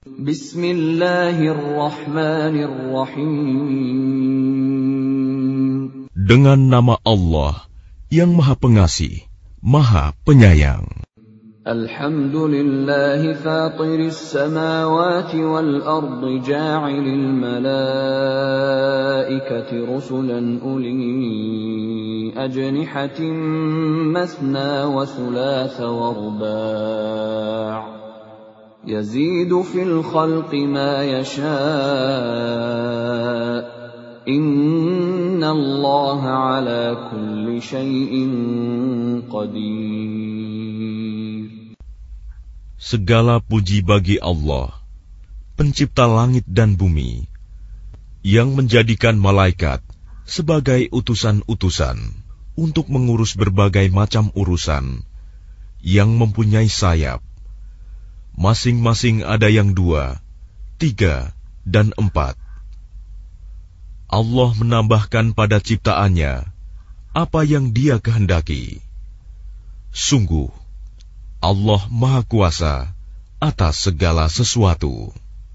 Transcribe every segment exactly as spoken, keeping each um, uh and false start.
Bismillahirrahmanirrahim. Dengan nama Allah yang Maha Pengasih, Maha Penyayang. Alhamdulillahi fatiris samawati wal ardi ja'ilil malaikati rusulan uli ajnihatin masna wa thulatha wa ruba' yazidu fil khalqi ma yasha' inna Allaha ala kulli syai'in qadir. Segala puji bagi Allah, pencipta langit dan bumi, yang menjadikan malaikat sebagai utusan-utusan untuk mengurus berbagai macam urusan, yang mempunyai sayap. Masing-masing ada yang dua, tiga, dan empat. Allah menambahkan pada ciptaannya apa yang Dia kehendaki. Sungguh, Allah Maha Kuasa atas segala sesuatu.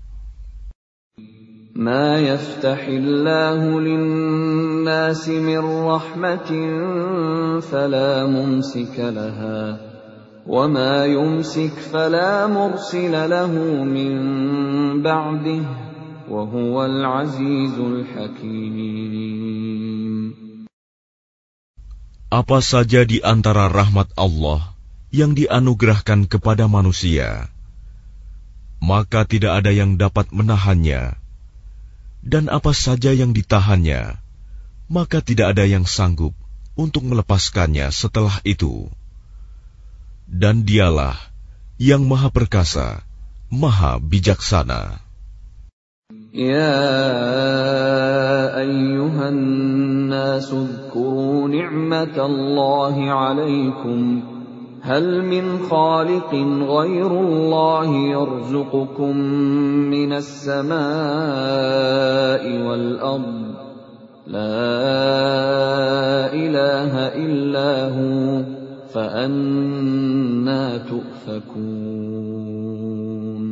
Ma yaftahillahu lin-nasi min rahmatin fala mumsika laha wa ma yumsik fala mursila lahu min ba'dihi wa huwal azizul hakim. Apa saja di antara rahmat Allah yang dianugerahkan kepada manusia, maka tidak ada yang dapat menahannya, dan apa saja yang ditahannya, maka tidak ada yang sanggup untuk melepaskannya setelah itu. Dan Dialah yang Maha Perkasa, Maha Bijaksana. Ya ayyuhan nasu dzkuru ni'matallahi 'alaikum هل من خالق غير الله يرزقكم من السماء والأرض لا إله إلا هو فأنى تؤفكون.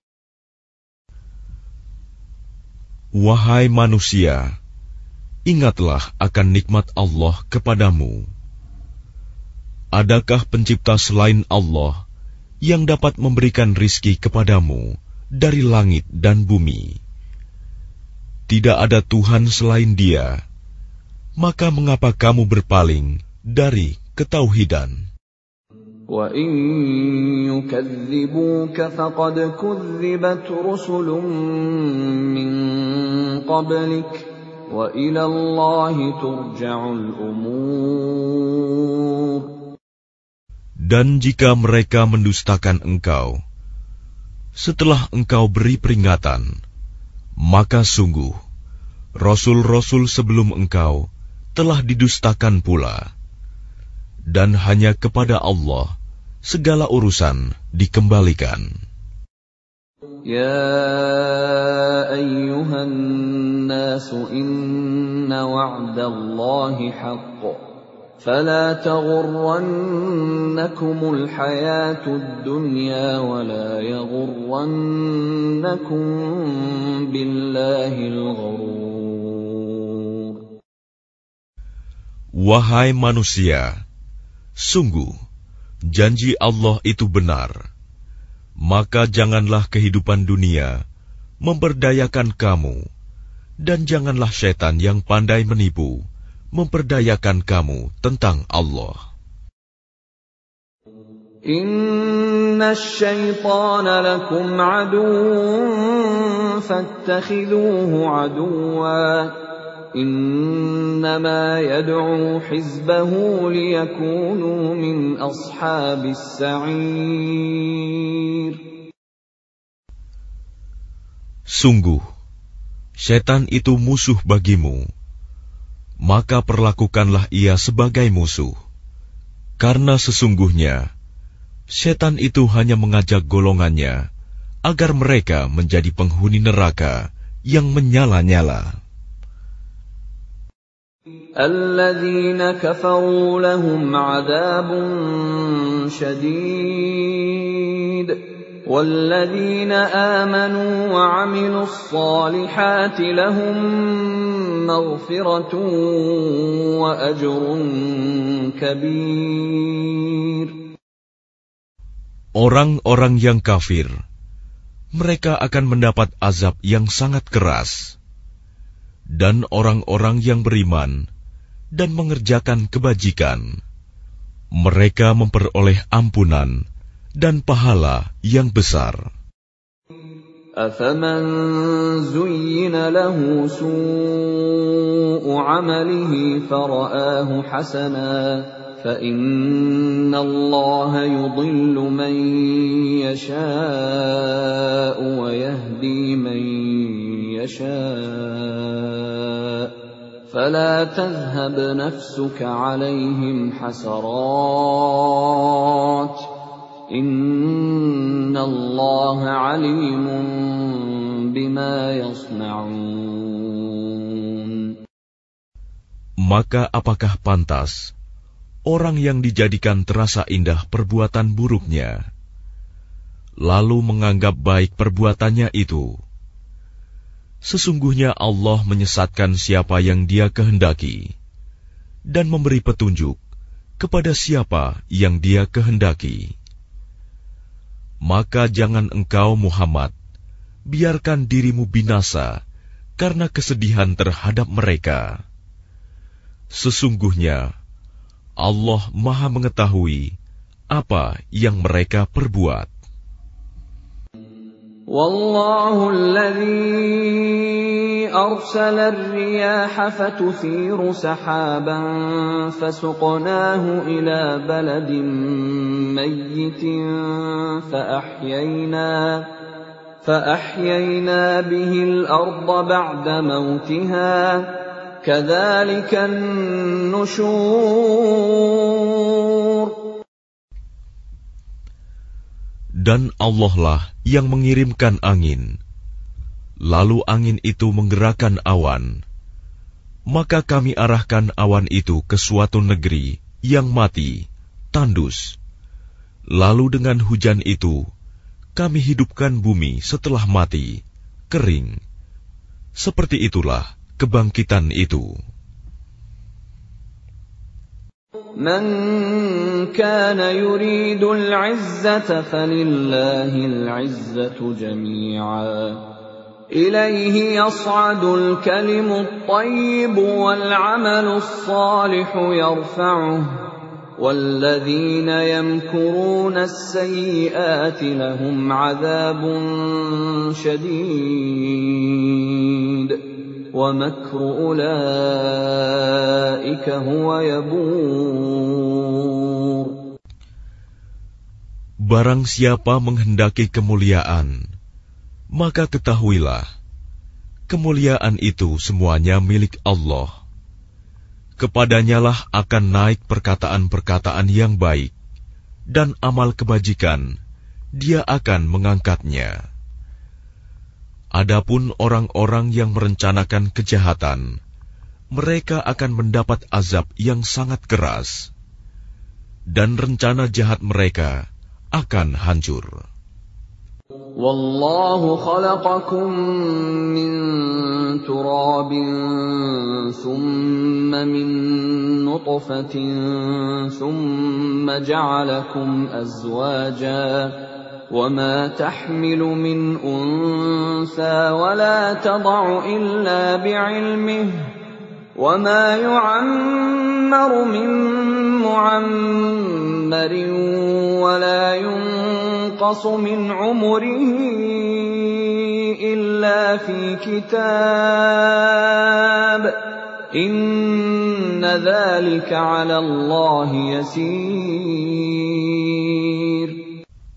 Wahai manusia, ingatlah akan nikmat Allah kepadamu. Adakah pencipta selain Allah yang dapat memberikan rizki kepadamu dari langit dan bumi? Tidak ada Tuhan selain Dia. Maka mengapa kamu berpaling dari ketauhidan? Wa in yukadzibuka faqad kudzibat rusulun min qablik wa ila Allahi turja'ul umur. Dan jika mereka mendustakan engkau, setelah engkau beri peringatan, maka sungguh, Rasul-Rasul sebelum engkau telah didustakan pula. Dan hanya kepada Allah segala urusan dikembalikan. Ya ayyuhan nasu inna wa'dallahi haqq. فلا تغرنكم الحياة الدنيا ولا يغرنكم بالله الغرور. Wahai manusia, sungguh janji Allah itu benar. Maka janganlah kehidupan dunia memperdayakan kamu, dan janganlah syaitan yang pandai menipu memperdayakan kamu tentang Allah. Inna syaitana lakum aduwwun fattakhidhuhu aduwwa. Innama yad'u hizbahu liyakunu min ashabis sa'ir. Sungguh, syaitan itu musuh bagimu. Maka perlakukanlah ia sebagai musuh, karena sesungguhnya syaitan itu hanya mengajak golongannya agar mereka menjadi penghuni neraka yang menyala-nyala. Alladzina kafaru lahum 'adzabun syadid وَالَّذِينَ آمَنُوا وَعَمِلُوا الصَّالِحَاتِ لَهُم مَّغْفِرَةٌ وَأَجْرٌ كَبِيرٌ. Orang-orang yang kafir, mereka akan mendapat azab yang sangat keras. Dan orang-orang yang beriman dan mengerjakan kebajikan, mereka memperoleh ampunan dan pahala yang besar. أَفَمَنْ زُيِّنَ لَهُ سُوءُ عَمَلِهِ فَرَآهُ حَسَنًا فَإِنَّ اللَّهَ يُضِلُّ مَن يَشَاءُ وَيَهْدِي مَن يَشَاءُ فَلَا تَذْهَبْ نَفْسُكَ عَلَيْهِمْ حَسَرَاتٍ إِنَّ اللَّهَ عَلِيمٌ بِمَا يَصْنَعُونَ. Maka apakah pantas orang yang dijadikan terasa indah perbuatan buruknya, lalu menganggap baik perbuatannya itu? Sesungguhnya Allah menyesatkan siapa yang Dia kehendaki dan memberi petunjuk kepada siapa yang Dia kehendaki. Maka jangan engkau Muhammad biarkan dirimu binasa karena kesedihan terhadap mereka. Sesungguhnya Allah Maha mengetahui apa yang mereka perbuat. وَاللَّهُ الَّذِي أَرْسَلَ الرِّيَاحَ فَتُثِيرُ سَحَابًا فَسُقْنَاهُ إِلَى بَلَدٍ مَّيِّتٍ فَأَحْيَيْنَا فَأَحْيَيْنَا بِهِ الْأَرْضَ بَعْدَ مَوْتِهَا كَذَلِكَ النُّشُورُ. Dan Allah lah yang mengirimkan angin, lalu angin itu menggerakkan awan, maka kami arahkan awan itu ke suatu negeri yang mati, tandus. Lalu dengan hujan itu, kami hidupkan bumi setelah mati, kering. Seperti itulah kebangkitan itu. مَنْ كَانَ يُرِيدُ الْعِزَّةَ فَلِلَّهِ الْعِزَّةُ جَمِيعًا إِلَيْهِ يَصْعَدُ الْكَلِمُ الطَّيِّبُ وَالْعَمَلُ الصَّالِحُ يَرْفَعُهُ وَالَّذِينَ يَمْكُرُونَ السَّيِّئَاتِ لَهُمْ عَذَابٌ شَدِيدٌ وَمَكْرُ أُولَئِكَ هُوَ يَبُورُ. Barang siapa menghendaki kemuliaan, maka ketahuilah, kemuliaan itu semuanya milik Allah. Kepadanyalah akan naik perkataan-perkataan yang baik, dan amal kebajikan, Dia akan mengangkatnya. Adapun orang-orang yang merencanakan kejahatan, mereka akan mendapat azab yang sangat keras, dan rencana jahat mereka akan hancur. Wallahu khalaqakum min turabin thumma min nutfatin thumma ja'alakum azwaja وَمَا تَحْمِلُ مِنْ أُنثَى وَلَا تَضَعُ إِلَّا بِعِلْمِهِ وَمَا يُعَمَّرُ مِنْ مُعَمَّرٍ وَلَا يُنْقَصُ مِنْ عُمُرِهِ إِلَّا فِي كِتَابٍ إِنَّ ذَلِكَ عَلَى اللَّهِ يَسِيرٌ.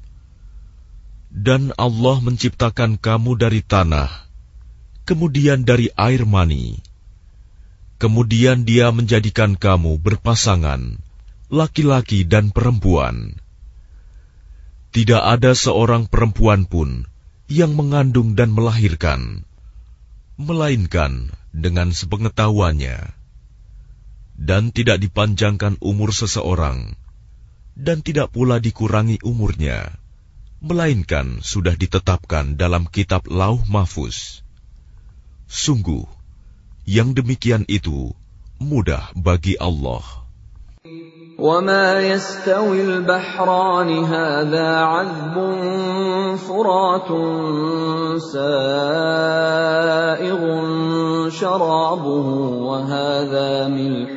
Dan Allah menciptakan kamu dari tanah, kemudian dari air mani. Kemudian Dia menjadikan kamu berpasangan, laki-laki dan perempuan. Tidak ada seorang perempuan pun yang mengandung dan melahirkan, melainkan dengan sepengetahuannya. Dan tidak dipanjangkan umur seseorang, dan tidak pula dikurangi umurnya, melainkan sudah ditetapkan dalam kitab Lauh Mahfuz. Sungguh, yang demikian itu mudah bagi Allah. وَمَا يَسْتَوِي الْبَحْرَانِ هَذَا عَذْبٌ فُرَاتٌ سَائِغٌ شَرَابُهُ وَهَذَا مِلْحٌ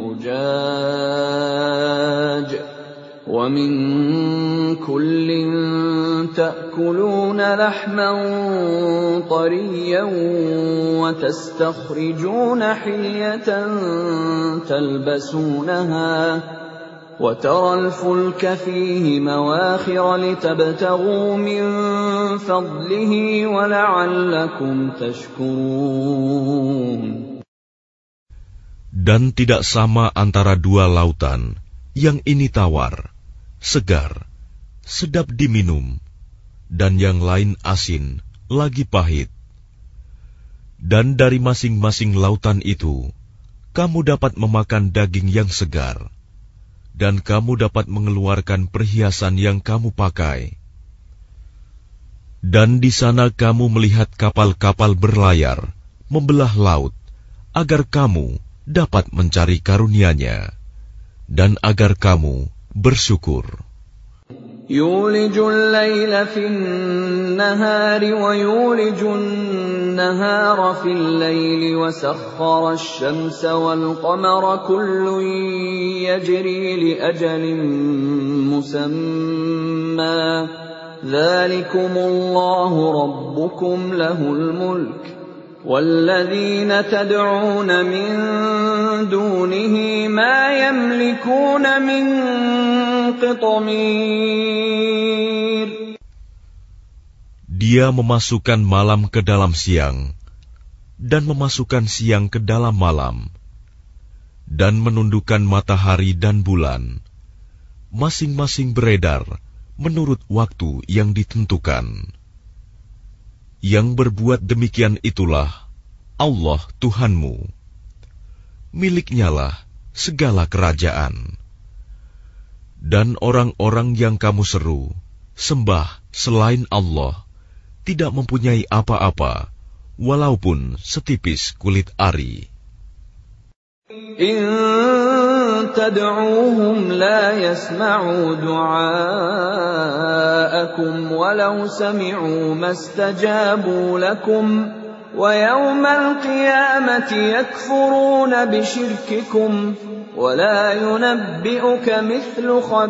أُجَاجٌ وَمِنْ كُلٍّ تَأْكُلُونَ لَحْمًا طَرِيًّا وَتَسْتَخْرِجُونَ حِلْيَةً تَلْبَسُونَهَا وَتَرَى الْفُلْكَ فِيهِ مَوَاخِرَ لِتَبْتَغُوا مِنْ فَضْلِهِ وَلَعَلَّكُمْ تَشْكُرُونَ. Dan tidak sama antara dua lautan, yang ini tawar, segar, sedap diminum, dan yang lain asin, lagi pahit. Dan dari masing-masing lautan itu, kamu dapat memakan daging yang segar, dan kamu dapat mengeluarkan perhiasan yang kamu pakai. Dan di sana kamu melihat kapal-kapal berlayar, membelah laut, agar kamu dapat mencari karunia-Nya, dan agar kamu bersyukur. يُولِجُ اللَّيْلَ فِي النَّهَارِ وَيُولِجُ النَّهَارَ فِي اللَّيْلِ وَسَخَّرَ الشَّمْسَ وَالْقَمَرَ كُلٌّ يَجْرِي لِأَجَلٍ مُّسَمًّى ذَلِكُمُ اللَّهُ رَبُّكُمْ لَهُ الْمُلْكُ وَالَّذِينَ تَدْعُونَ مِن دُونِهِ مَا يَمْلِكُونَ مِن قِطْمِيرٍ. Dia memasukkan malam ke dalam siang, dan memasukkan siang ke dalam malam, dan menundukkan matahari dan bulan, masing-masing beredar menurut waktu yang ditentukan. Yang berbuat demikian itulah Allah Tuhanmu. Miliknyalah segala kerajaan. Dan orang-orang yang kamu seru, sembah selain Allah, tidak mempunyai apa-apa, walaupun setipis kulit ari. إِن تَدْعُوهُمْ لَا يَسْمَعُوا دُعَاءَكُمْ وَلَوْ سَمِعُوا مَا اسْتَجَابُوا لَكُمْ وَيَوْمَ الْقِيَامَةِ يَكْفُرُونَ بِشِرْكِكُمْ وَلَا يُنَبِّئُكَ مِثْلُ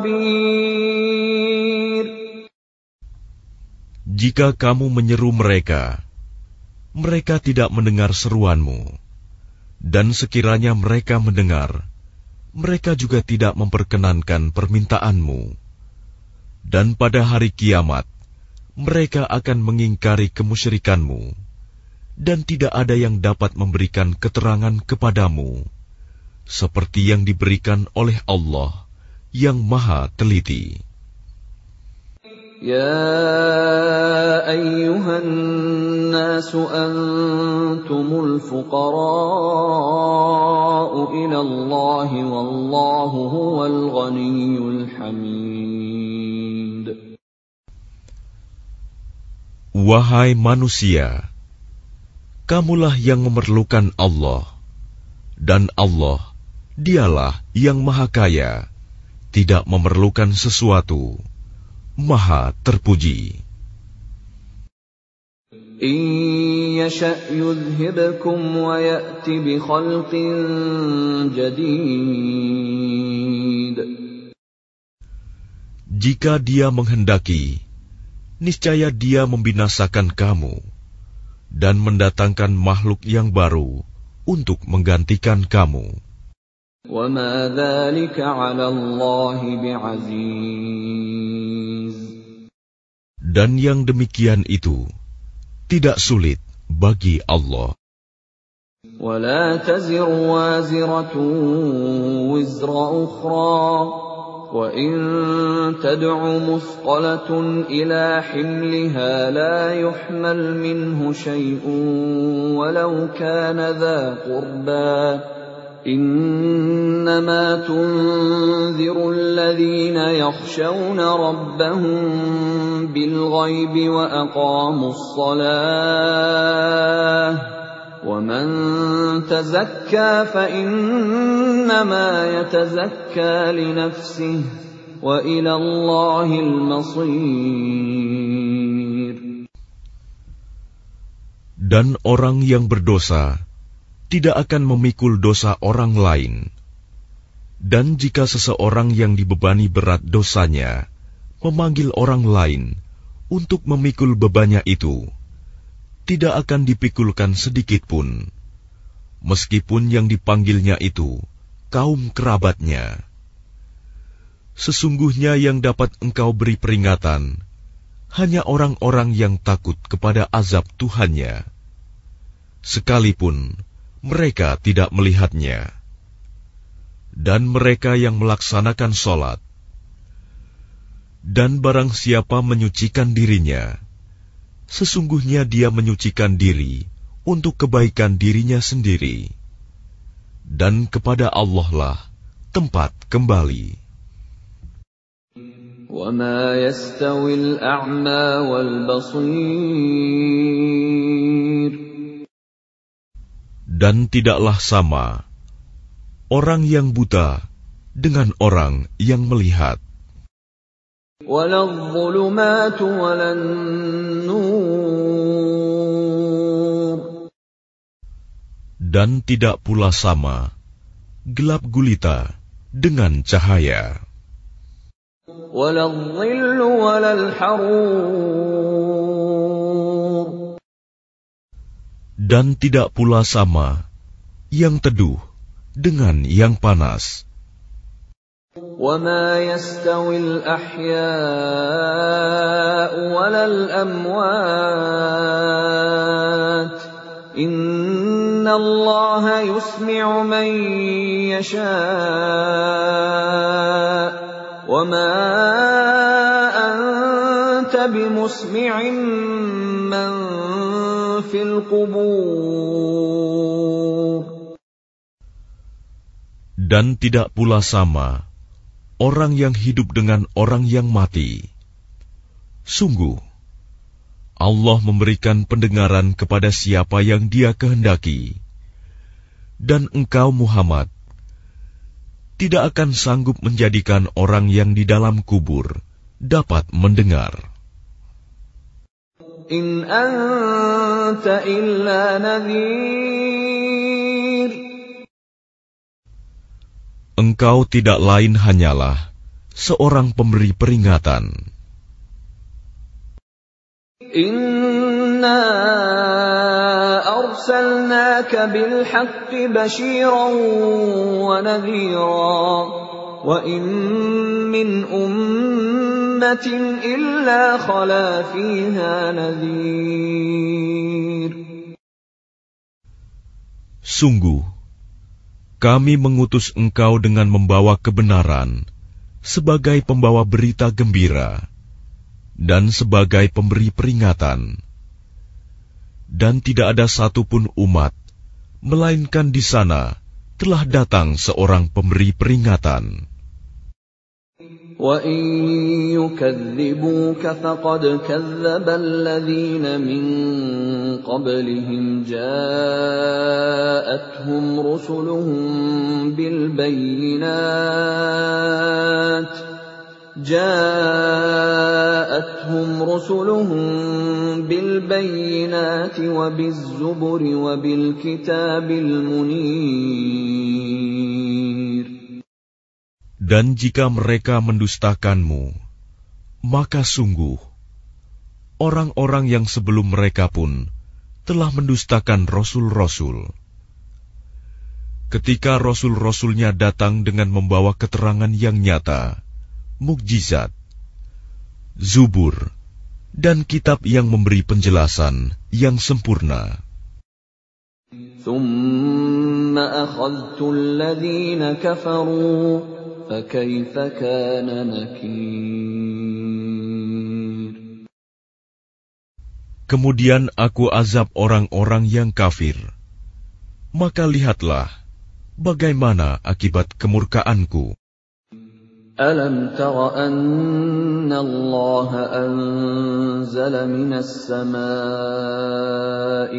خَبِيرٍ. Jika kamu menyeru mereka, mereka tidak mendengar seruanmu. Dan sekiranya mereka mendengar, mereka juga tidak memperkenankan permintaanmu. Dan pada hari kiamat, mereka akan mengingkari kemusyrikanmu, dan tidak ada yang dapat memberikan keterangan kepadamu, seperti yang diberikan oleh Allah yang Maha Teliti. يَا أَيُّهَا النَّاسُ أَنْتُمُ الْفُقَرَاءُ إِلَى اللَّهِ وَاللَّهُ هُوَ الْغَنِيُّ الْحَمِيدُ. Wahai manusia, kamulah yang memerlukan Allah, dan Allah, Dialah yang Maha Kaya, tidak memerlukan sesuatu, Maha terpuji. إِن يَشَأْ يُذْهِبْكُمْ وَيَأْتِ بِخَلْقٍ جَدِيدٍ. Jika Dia menghendaki, niscaya Dia membinasakan kamu dan mendatangkan makhluk yang baru untuk menggantikan kamu. وَمَا ذَلِكَ عَلَى اللَّهِ بِعَزِيزٍ. Dan yang demikian itu tidak sulit bagi Allah. وَلَا تَزِرُ وَازِرَةٌ وِزْرَ أُخْرَى وَإِن تَدْعُ مُثْقَلَةٌ إِلَى حِمْلِهَا لَا يُحْمَلْ مِنْهُ شَيْءٌ وَلَوْ كَانَ ذَا قُرْبَى إِنَّمَا تُنذِرُ الَّذِينَ يَخْشَوْنَ رَبَّهُم بِالْغَيْبِ وَأَقَامُوا الصَّلَاةَ وَمَنْ تَزَكَّى فَإِنَّمَا يَتَزَكَّى لِنَفْسِهِ وَإِلَى اللَّهِ الْمَصِيرُ. Dan orang yang berdosa tidak akan memikul dosa orang lain. Dan jika seseorang yang dibebani berat dosanya memanggil orang lain untuk memikul bebannya itu, tidak akan dipikulkan sedikit pun, meskipun yang dipanggilnya itu kaum kerabatnya. Sesungguhnya yang dapat engkau beri peringatan hanya orang-orang yang takut kepada azab Tuhannya, sekalipun mereka tidak melihatnya. Dan mereka yang melaksanakan sholat. Dan barang siapa menyucikan dirinya, sesungguhnya dia menyucikan diri untuk kebaikan dirinya sendiri. Dan kepada Allah lah tempat kembali. وَمَا يَسْتَوِي الْأَعْمَى وَالْبَصِيرُ. Dan tidaklah sama orang yang buta dengan orang yang melihat. وَلَا الظُّلُمَاتُ وَلَا النُّورُ. Dan tidak pula sama gelap gulita dengan cahaya. وَلَا الظِّلُّ وَلَا الْحَرُورُ. Dan tidak pula sama yang teduh dengan yang panas. وَمَا يَسْتَوِي الْأَحْيَاءُ وَلَا الْأَمْوَاتُ إِنَّ اللَّهَ يُسْمِعُ مَن يَشَاءُ وَمَا أَنْتَ بِمُسْمِعٍ مَّن فِي الْقُبُورِ. Dan tidak pula sama orang yang hidup dengan orang yang mati. Sungguh, Allah memberikan pendengaran kepada siapa yang Dia kehendaki. Dan engkau Muhammad tidak akan sanggup menjadikan orang yang di dalam kubur dapat mendengar. In anta illa nadhir. Engkau tidak lain hanyalah seorang pemberi peringatan. Inna arsalnaka bil haqqi bashiran wa nadhira wa in min ummatin illa khala fiha nadhir. Sungguh, kami mengutus engkau dengan membawa kebenaran sebagai pembawa berita gembira dan sebagai pemberi peringatan. Dan tidak ada satupun umat, melainkan di sana telah datang seorang pemberi peringatan. وَإِن يُكَذِّبُوكَ فَقَدْ كَذَّبَ الَّذِينَ مِن قَبْلِهِمْ جَاءَتْهُمْ رُسُلُهُم بِالْبَيِّنَاتِ جاءتهم رسلهم بالبينات وبالزبر وبالكتاب المنير. Dan jika mereka mendustakanmu, maka sungguh orang-orang yang sebelum mereka pun telah mendustakan rasul-rasul. Ketika rasul-rasulnya datang dengan membawa keterangan yang nyata, mukjizat, zubur, dan kitab yang memberi penjelasan yang sempurna. ثُمَّ أَخَذْتُ الَّذِينَ كَفَرُوا فَكَيْفَ كَانَ نَكِيرِ. Kemudian aku azab orang-orang yang kafir. Maka lihatlah bagaimana akibat kemurkaanku. أَلَمْ تَرَ أَنَّ اللَّهَ أَنزَلَ مِنَ السَّمَاءِ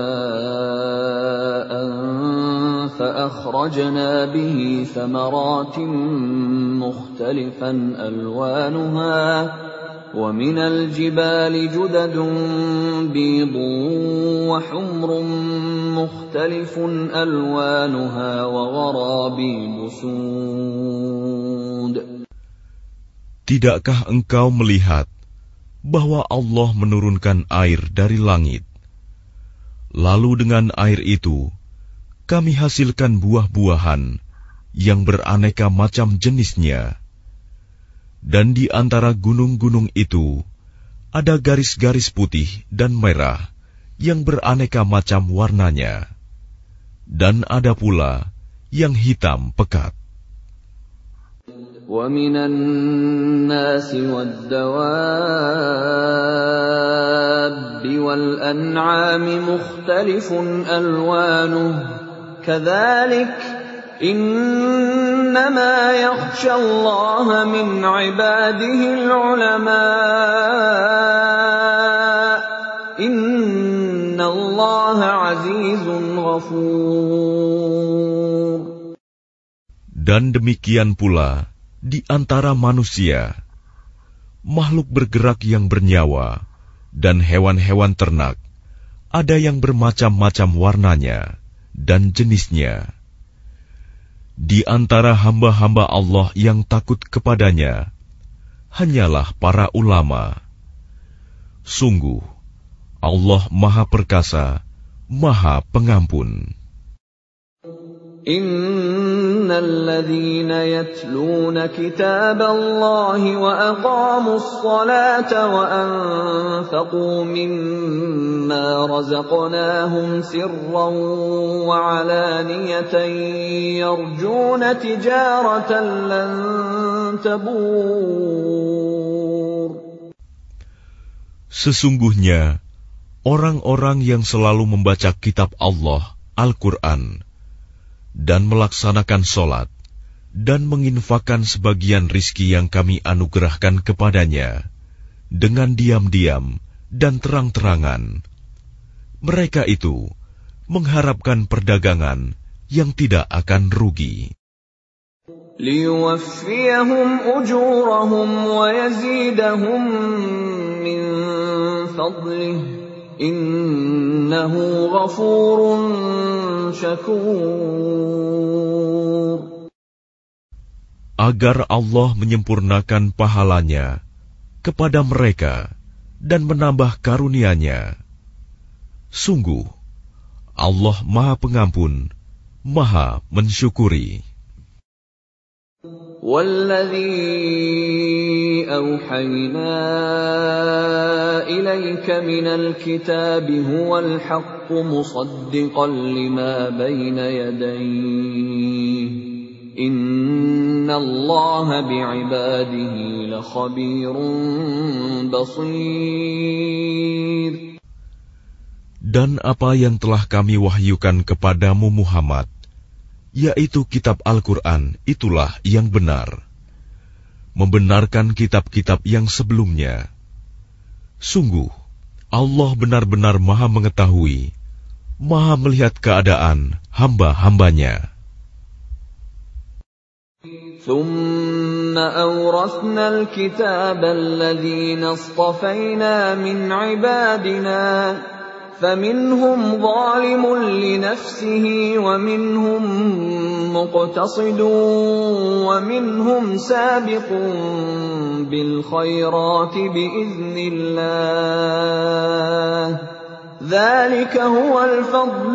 مَاءً فَأَخْرَجْنَا بِهِ ثَمَرَاتٍ مُخْتَلِفًا أَلْوَانُهَا وَمِنَ الْجِبَالِ جُدَدٌ بِيضٌ وَحُمْرٌ مُخْتَلِفٌ أَلْوَانُهَا وَغَرَابِيبُ سُودٌ. Tidakkah engkau melihat bahwa Allah menurunkan air dari langit, lalu dengan air itu kami hasilkan buah-buahan yang beraneka macam jenisnya, dan di antara gunung-gunung itu ada garis-garis putih dan merah yang beraneka macam warnanya, dan ada pula yang hitam pekat. وَمِنَ النَّاسِ وَالدَّوَابِّ وَالْأَنْعَامِ مُخْتَلِفٌ أَلْوَانُهُ كَذَلِكَ إِنَّمَا يَخْشَى اللَّهَ مِنْ عِبَادِهِ الْعُلَمَاءُ إِنَّ اللَّهَ عَزِيزٌ غَفُورٌ. Dan demikian pula di antara manusia, makhluk bergerak yang bernyawa, dan hewan-hewan ternak, ada yang bermacam-macam warnanya dan jenisnya. Di antara hamba-hamba Allah yang takut kepadanya, hanyalah para ulama. Sungguh, Allah Maha Perkasa, Maha Pengampun. Innal ladzina yatluna kitaballahi wa aqamus salata wa anfaqu mimma razaqnahum sirran wa alaniyatan yarjuna tijaratan lan tabur. Sesungguhnya orang-orang yang selalu membaca kitab Allah, Al-Quran, dan melaksanakan sholat, dan menginfakkan sebagian rizki yang kami anugerahkan kepadanya, dengan diam-diam dan terang-terangan. Mereka itu mengharapkan perdagangan yang tidak akan rugi. لِيُوَفِّيَهُمْ أُجُورَهُمْ وَيَزِيدَهُمْ مِنْ فَضْلِهِ Innahu ghafurun syakur. Agar Allah menyempurnakan pahalanya kepada mereka dan menambah karunia-Nya. Sungguh, Allah Maha Pengampun, Maha Mensyukuri. وَالَّذِي أَوْحَيْنَا إِلَيْكَ مِنَ الْكِتَابِ هُوَ الْحَقُّ مُصَدِّقًا لِمَا بَيْنَ يَدَيْهِ إِنَّ اللَّهَ بِعِبَادِهِ لَخَبِيرٌ بَصِيرٌ. Dan apa yang telah kami wahyukan kepadamu Muhammad, yaitu kitab Al-Quran, itulah yang benar, membenarkan kitab-kitab yang sebelumnya. Sungguh, Allah benar-benar Maha mengetahui, Maha melihat keadaan hamba-hambanya. ثُمَّ أَوْرَثْنَا الْكِتَابَ الَّذِينَ اصْطَفَيْنَا مِنْ عِبَادِنَا فَمِنْهُمْ ظَالِمٌ لِنَفْسِهِ وَمِنْهُمْ مُقْتَصِدٌ وَمِنْهُمْ سَابِقٌ بِالْخَيْرَاتِ بِإِذْنِ اللَّهِ ذَلِكَ هُوَ الْفَضْلُ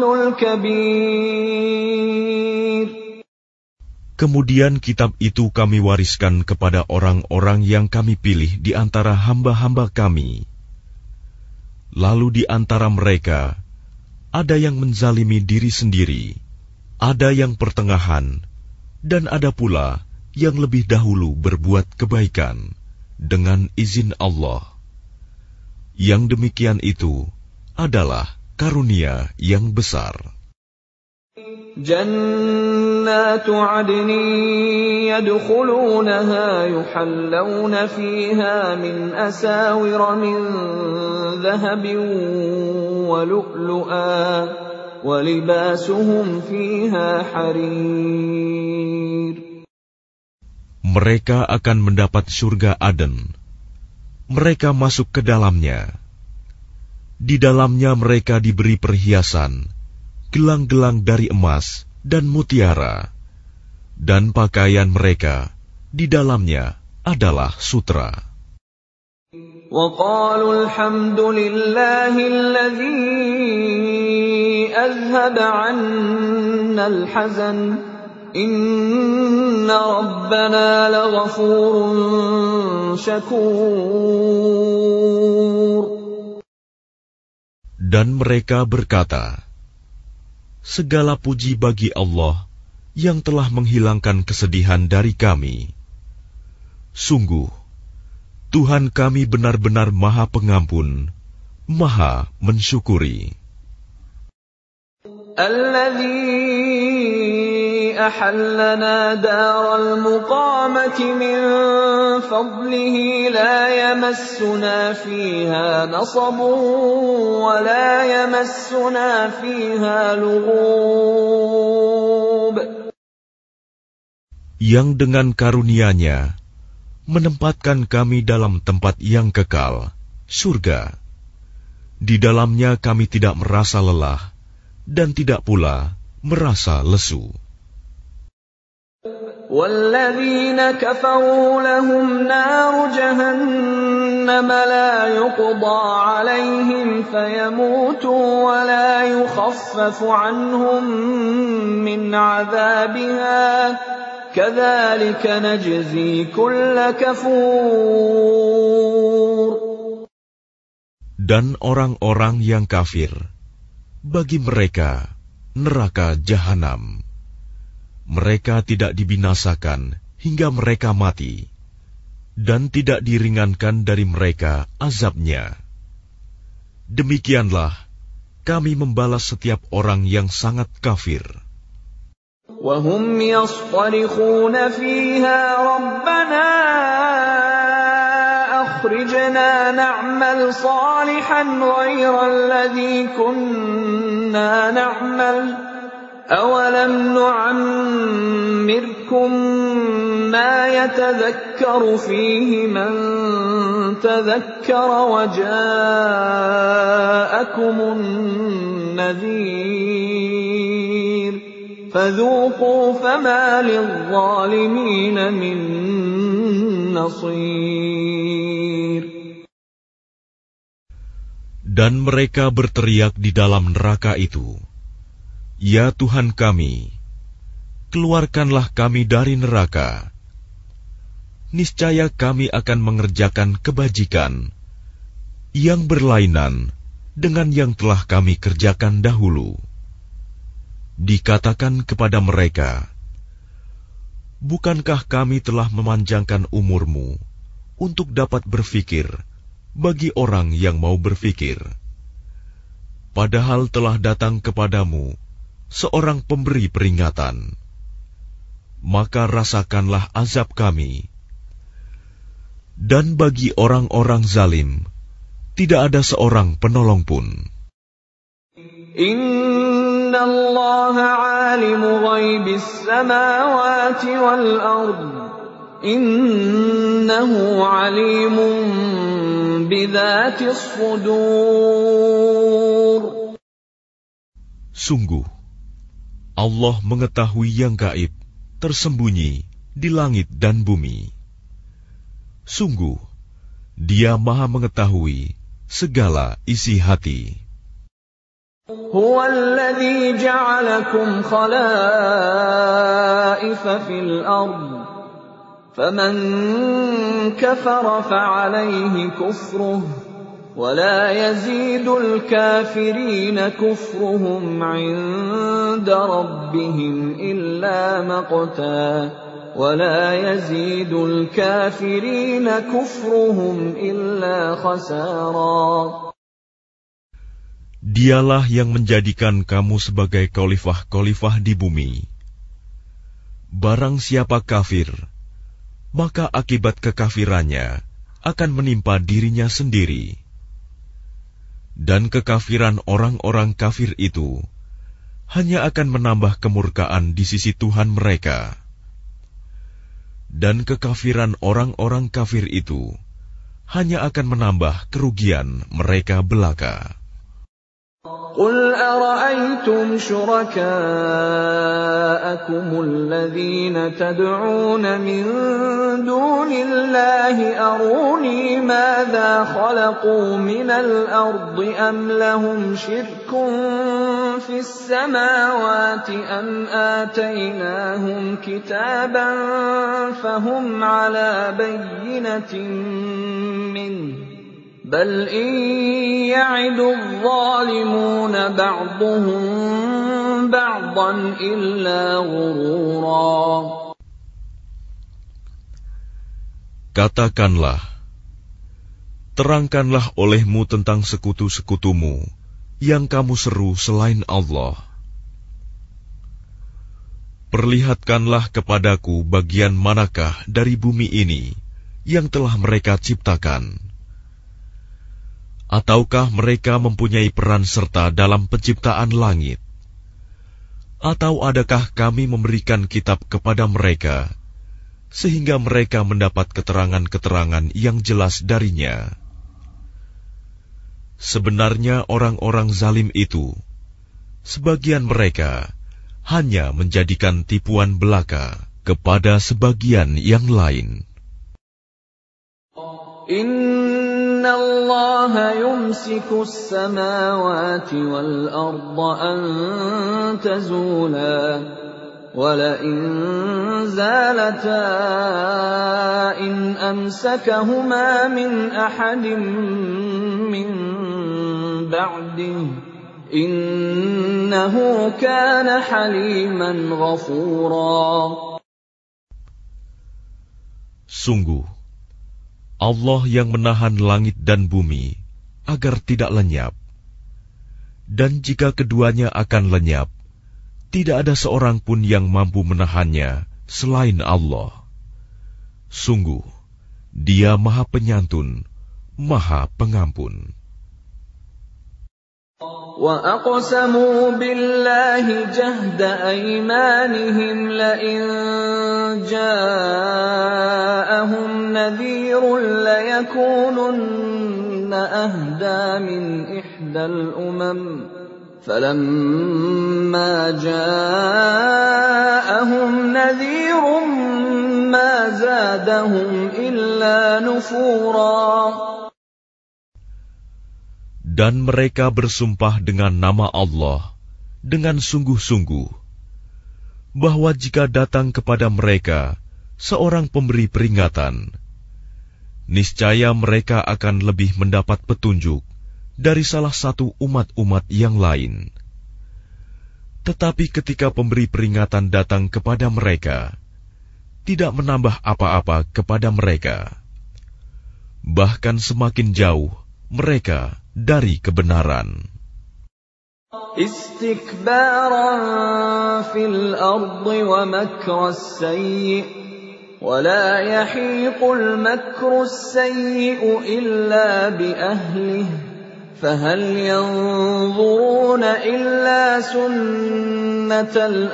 الْكَبِيرُ. Kemudian kitab itu kami wariskan kepada orang-orang yang kami pilih di antara hamba-hamba kami. Lalu di antara mereka, ada yang menzalimi diri sendiri, ada yang pertengahan, dan ada pula yang lebih dahulu berbuat kebaikan dengan izin Allah. Yang demikian itu adalah karunia yang besar. جنات عدن يدخلونها يحلون فيها من أساور من ذهب ولؤلؤا ولباسهم فيها حرير. Mereka akan mendapat surga Aden. Mereka masuk ke dalamnya. Di dalamnya mereka diberi perhiasan, gelang-gelang dari emas dan mutiara, dan pakaian mereka di dalamnya adalah sutra. وَقَالُوا الْحَمْدُ لِلَّهِ الَّذِي أَذْهَبَ عَنَّا الْحَزَنَ إِنَّ رَبَّنَا لَغَفُورٌ شَكُورٌ. Dan mereka berkata, segala puji bagi Allah yang telah menghilangkan kesedihan dari kami. Sungguh, Tuhan kami benar-benar Maha Pengampun, Maha Mensyukuri. Alladzi ahallana daral muqamati min fadlihi la yamassuna fiha nasabun wa la yamassuna fiha lughub. Yang dengan karunia-Nya menempatkan kami dalam tempat yang kekal, surga. Di dalamnya kami tidak merasa lelah dan tidak pula merasa lesu. وَالَّذِينَ كَفَرُوا لَهُمْ نَارُ جَهَنَّمَ لَا يُقْضَى عَلَيْهِمْ فَيَمُوتُوا وَلَا يُخَفَّفُ عَنْهُمْ مِنْ عَذَابِهَا كَذَلِكَ نَجْزِي كُلَّ كَفُورٍ. Dan orang-orang yang kafir, bagi mereka neraka jahanam. Mereka tidak dibinasakan hingga mereka mati, dan tidak diringankan dari mereka azabnya. Demikianlah kami membalas setiap orang yang sangat kafir. وَهُمْ يَصْطَرِخُونَ فِيهَا رَبَّنَا أَخْرِجْنَا نَعْمَلْ صَالِحًا غَيْرَ الَّذِي كُنَّا نَعْمَلُ أَوَلَمْ نُعَمِّرْكُم مَّا يَتَذَكَّرُ فِيهِ مَن تَذَكَّرَ وَجَاءَكُمُ النَّذِيرُ فَذُوقُوا فَمَا لِلظَّالِمِينَ مِن نَّصِيرٍ. Dan mereka berteriak di dalam neraka itu, ya Tuhan kami, keluarkanlah kami dari neraka. Niscaya kami akan mengerjakan kebajikan yang berlainan dengan yang telah kami kerjakan dahulu. Dikatakan kepada mereka, bukankah kami telah memanjangkan umurmu untuk dapat berfikir bagi orang yang mau berfikir? Padahal telah datang kepadamu seorang pemberi peringatan, maka rasakanlah azab kami. Dan bagi orang-orang zalim, tidak ada seorang penolong pun. Inna Allah alimu ghaibis samawati wal ard. Innahu alimun bidzatis sudur. Sungguh, Allah mengetahui yang gaib, tersembunyi di langit dan bumi. Sungguh, Dia Maha mengetahui segala isi hati. Huwa alladhi ja'alakum khalaifa fil ard. Faman kafara fa'alayhi kufruh. ولا يزيد الكافرين كفرهم عند ربهم إلا مقتا ولا يزيد الكافرين كفرهم إلا خسارا. Dialah yang menjadikan kamu sebagai khalifah-khalifah di bumi. Barang siapa kafir, maka akibat kekafirannya akan menimpa dirinya sendiri. Dan kekafiran orang-orang kafir itu hanya akan menambah kemurkaan di sisi Tuhan mereka. Dan kekafiran orang-orang kafir itu hanya akan menambah kerugian mereka belaka. قل أرأيتم شركاءكم الذين تدعون من دون الله أروني ماذا خلقوا من الأرض أم لهم شرك في السماوات أم آتيناهم كتابا فهم على بينة منه بل إن يعد الظالمون بعضهم بعضا إلا غرورا. Katakanlah, terangkanlah olehmu tentang sekutu-sekutumu yang kamu seru selain Allah. Perlihatkanlah kepadaku bagian manakah dari bumi ini yang telah mereka ciptakan. Ataukah mereka mempunyai peran serta dalam penciptaan langit? Atau adakah kami memberikan kitab kepada mereka, sehingga mereka mendapat keterangan-keterangan yang jelas darinya? Sebenarnya orang-orang zalim itu, sebagian mereka hanya menjadikan tipuan belaka kepada sebagian yang lain. Inna Allah yumsiku as-samawati wal arda an tazula wa la in zalata in amsakahuma min ahadin min ba'dihi innahu kana haliman ghafura. Sungguh Allah yang menahan langit dan bumi agar tidak lenyap. Dan jika keduanya akan lenyap, tidak ada seorang pun yang mampu menahannya selain Allah. Sungguh, Dia Maha Penyantun, Maha Pengampun. وَأَقْسَمُوا بِاللَّهِ جَهْدَ أَيْمَانِهِمْ لَئِن جَاءَهُمْ نَذِيرٌ لَيَكُونُنَّ أَهْدَىٰ مِنْ إِحْدَى الْأُمَمِ فَلَمَّا جَاءَهُمْ نَذِيرٌ مَا زَادَهُمْ إِلَّا نُفُورًا. Dan mereka bersumpah dengan nama Allah dengan sungguh-sungguh, bahwa jika datang kepada mereka seorang pemberi peringatan, niscaya mereka akan lebih mendapat petunjuk dari salah satu umat-umat yang lain. Tetapi ketika pemberi peringatan datang kepada mereka, tidak menambah apa-apa kepada mereka, bahkan semakin jauh mereka dari kebenaran. Istikbaran fil ardi wa makras sayyi wa la yahiqul makras sayyi illa bi ahlihi fahal yanzuruna illa sunnatal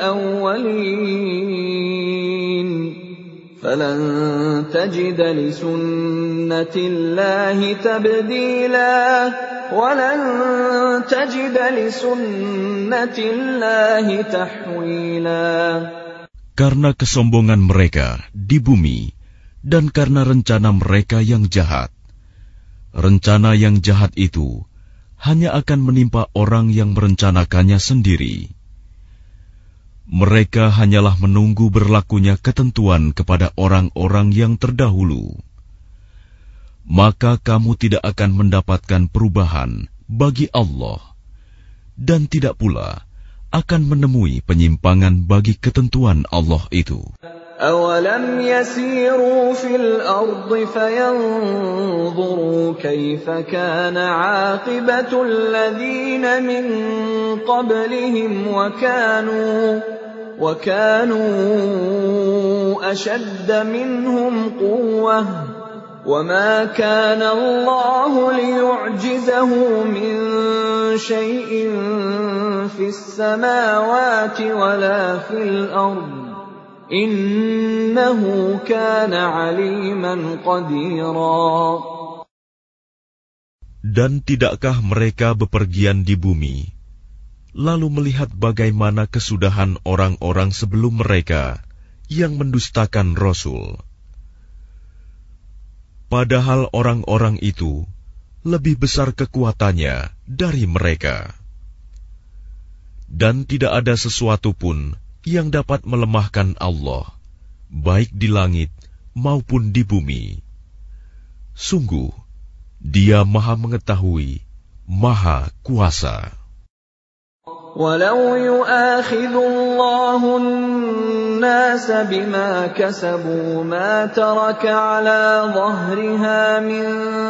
awwalin فَلَن تَجِدَ لِسُنَّةِ اللَّهِ تَبْدِيلًا وَلَن تَجِدَ لِسُنَّةِ اللَّهِ تَحْوِيلًا. Karena kesombongan mereka di bumi dan karena rencana mereka yang jahat. Rencana yang jahat itu hanya akan menimpa orang yang merencanakannya sendiri. Mereka hanyalah menunggu berlakunya ketentuan kepada orang-orang yang terdahulu. Maka kamu tidak akan mendapatkan perubahan bagi Allah, dan tidak pula akan menemui penyimpangan bagi ketentuan Allah itu. أَوَلَمْ يَسِيرُوا فِي الْأَرْضِ فَيَنظُرُوا كَيْفَ كَانَ عَاقِبَةُ الَّذِينَ مِن قَبْلِهِمْ وَكَانُوا وَكَانُوا أَشَدَّ مِنْهُمْ قُوَّةً وَمَا كَانَ اللَّهُ لِيُعْجِزَهُ مِن شَيْءٍ فِي السَّمَاوَاتِ وَلَا فِي الْأَرْضِ Innahu kana aliman qadira. Dan tidakkah mereka bepergian di bumi, lalu melihat bagaimana kesudahan orang-orang sebelum mereka yang mendustakan Rasul? Padahal orang-orang itu lebih besar kekuatannya dari mereka. Dan tidak ada sesuatu pun yang dapat melemahkan Allah, baik di langit maupun di bumi. Sungguh, Dia Maha Mengetahui, Maha Kuasa. Walau yu'akhidhu Allahu an-nasa bima kasabu ma taraka 'ala dhahriha min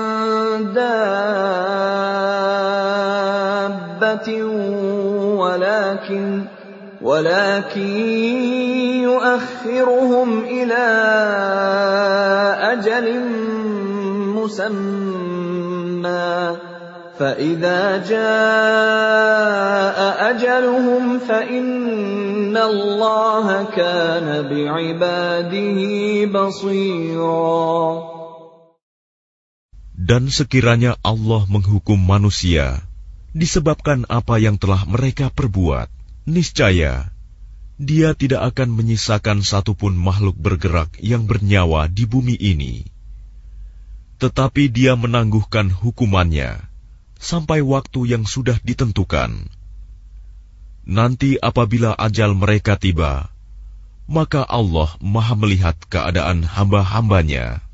dabbatin walakin ولكن يؤخرهم إلى أجل مسمى فإذا جاء أجلهم فإن الله كان بعباده بصيرا. Dan sekiranya Allah menghukum manusia disebabkan apa yang telah mereka perbuat, niscaya Dia tidak akan menyisakan satupun makhluk bergerak yang bernyawa di bumi ini. Tetapi Dia menangguhkan hukumannya sampai waktu yang sudah ditentukan. Nanti apabila ajal mereka tiba, maka Allah Maha melihat keadaan hamba-hambanya.